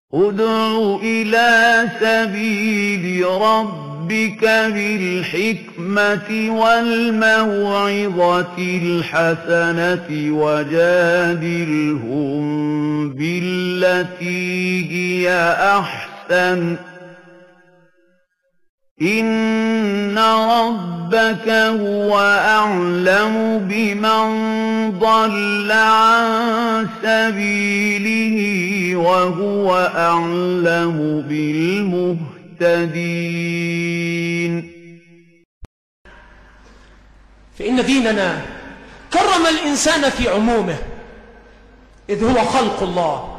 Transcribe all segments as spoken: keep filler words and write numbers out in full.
ادْعُ إِلَىٰ سَبِيلِ رَبِّكَ بِالْحِكْمَةِ وَالْمَوْعِظَةِ الْحَسَنَةِ وَجَادِلْهُم بِالَّتِي هِيَ أَحْسَنُ ۚ إِنَّ رَبَّكَ هُوَ أَعْلَمُ بِمَن ضَلَّ عَن سَبِيلِهِ وَهُوَ أَعْلَمُ بِالْمُهْتَدِينَ. فإن ديننا كرم الإنسان في عمومه، إذ هو خلق الله،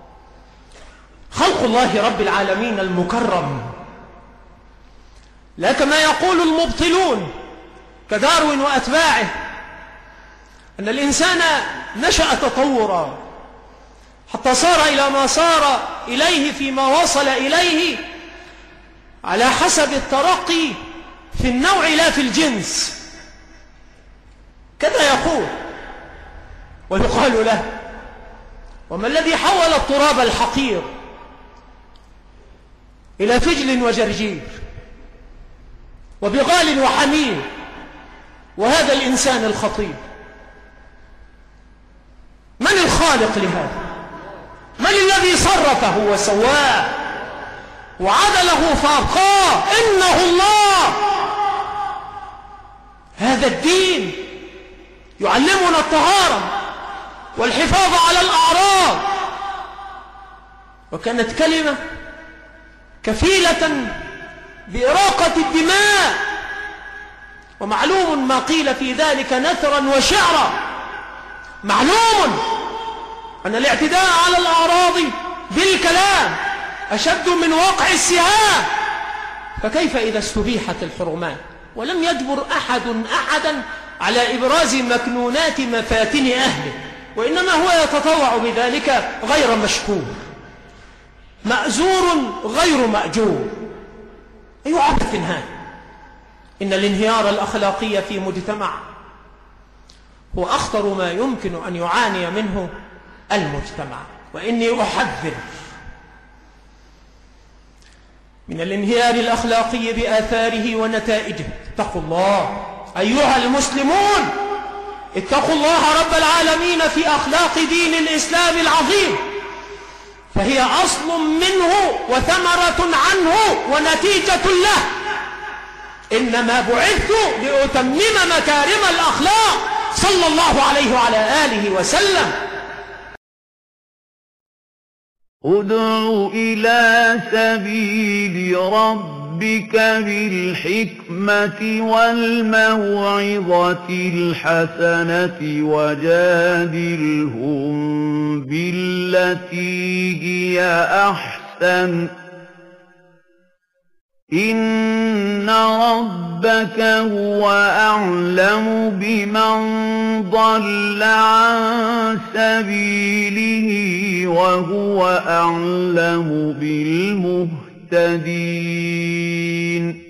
خلق الله رب العالمين المكرم، لا كما يقول المبطلون كداروين وأتباعه أن الإنسان نشأ تطورا حتى صار إلى ما صار إليه فيما وصل إليه على حسب الترقي في النوع لا في الجنس، كذا يقول. ويقال له: وما الذي حول التراب الحقير إلى فجل وجرجير وبغال وحمير وهذا الإنسان الخطير؟ من الخالق لهذا؟ من الذي صرفه وسواه وعدله فأبقاه؟ إنه الله. هذا الدين يعلمنا الطهارة والحفاظ على الأعراض، وكانت كلمة كفيلة بإراقة الدماء، ومعلوم ما قيل في ذلك نثرا وشعرا. معلوم أن الاعتداء على الأعراض بالكلام أشد من وقع السهام، فكيف إذا استبيحت الحرمات ولم يجبر أحد أحدا على إبراز مكنونات مفاتن أهله، وإنما هو يتطوع بذلك غير مشكور، مأزور غير مأجور؟ أي عبث هذا؟ إن الانهيار الأخلاقي في مجتمع هو أخطر ما يمكن أن يعاني منه المجتمع، وإني أحذر من الانهيار الأخلاقي بآثاره ونتائجه. اتقوا الله أيها المسلمون، اتقوا الله رب العالمين في أخلاق دين الإسلام العظيم، فهي أصل منه وثمرة عنه ونتيجة له. إنما بعثت لأتمم مكارم الأخلاق صلى الله عليه وعلى آله وسلم. ادْعُ إِلَىٰ سَبِيلِ رَبِّكَ بِالْحِكْمَةِ وَالْمَوْعِظَةِ الْحَسَنَةِ وَجَادِلْهُم بِالَّتِي هِيَ أَحْسَنُ ۚ إِنَّ رَبَّكَ هُوَ أَعْلَمُ بِمَن ضَلَّ عَن سَبِيلِهِ وَهُوَ أَعْلَمُ بِالْمُهْتَدِينَ.